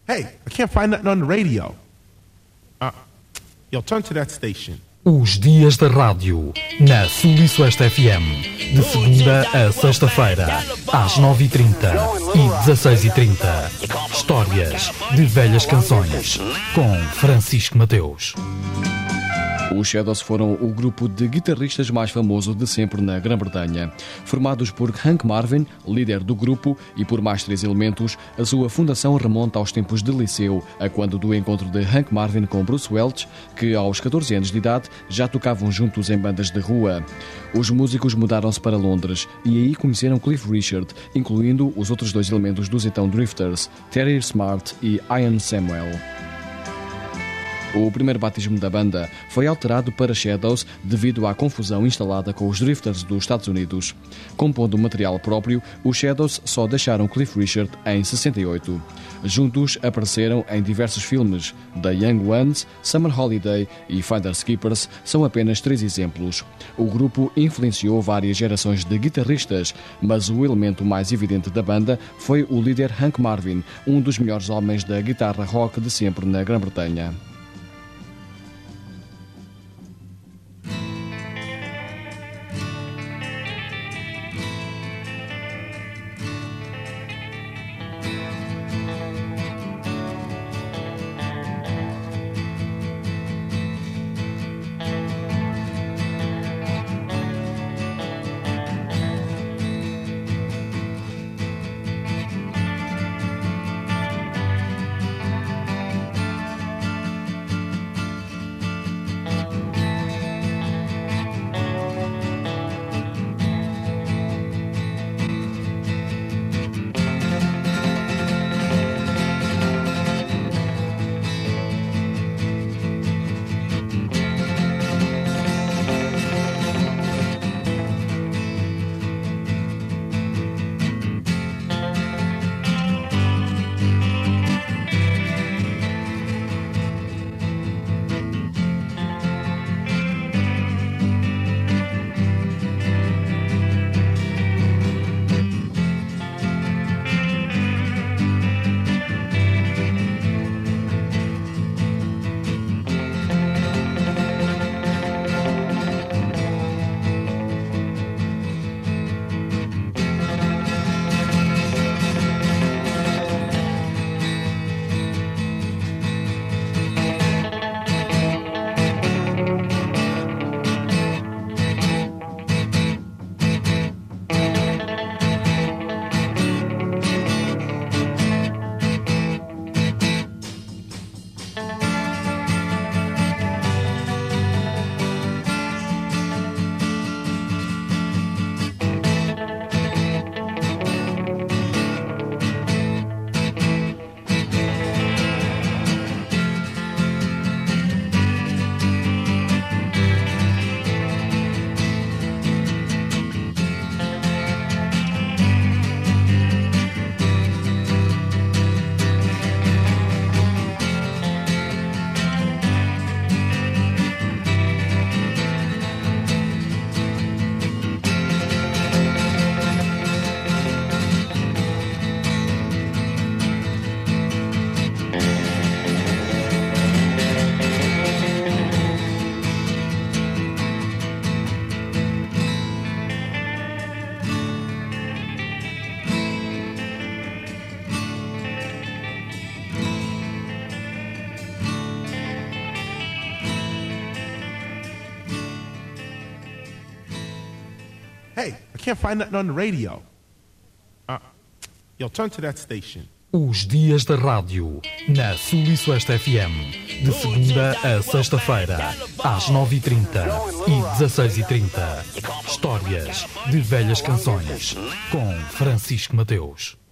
Hey, I can't find nothing on the radio. Yo, turn to that station. Os Dias da Rádio, na Sul e Sueste FM, de segunda a sexta-feira, às 9h30 e 16h30. Histórias de velhas canções, com Francisco Mateus. Os Shadows foram o grupo de guitarristas mais famoso de sempre na Grã-Bretanha. Formados por Hank Marvin, líder do grupo, e por mais 3 elementos, a sua fundação remonta aos tempos de liceu, a quando do encontro de Hank Marvin com Bruce Welch, que aos 14 anos de idade já tocavam juntos em bandas de rua. Os músicos mudaram-se para Londres e aí conheceram Cliff Richard, incluindo os outros 2 elementos dos então Drifters, Terry Smart e Ian Samuel. O primeiro batismo da banda foi alterado para Shadows devido à confusão instalada com os Drifters dos Estados Unidos. Compondo material próprio, os Shadows só deixaram Cliff Richard em 68. Juntos apareceram em diversos filmes. The Young Ones, Summer Holiday e Finders Keepers são apenas 3 exemplos. O grupo influenciou várias gerações de guitarristas, mas o elemento mais evidente da banda foi o líder Hank Marvin, um dos melhores homens da guitarra rock de sempre na Grã-Bretanha. Hey, I can't find nothing on the radio. Yo, turn to that station. Os Dias da Rádio, na Sul e Sueste FM, de segunda a sexta-feira, às 9h30 e 16h30. Histórias de velhas canções, com Francisco Mateus.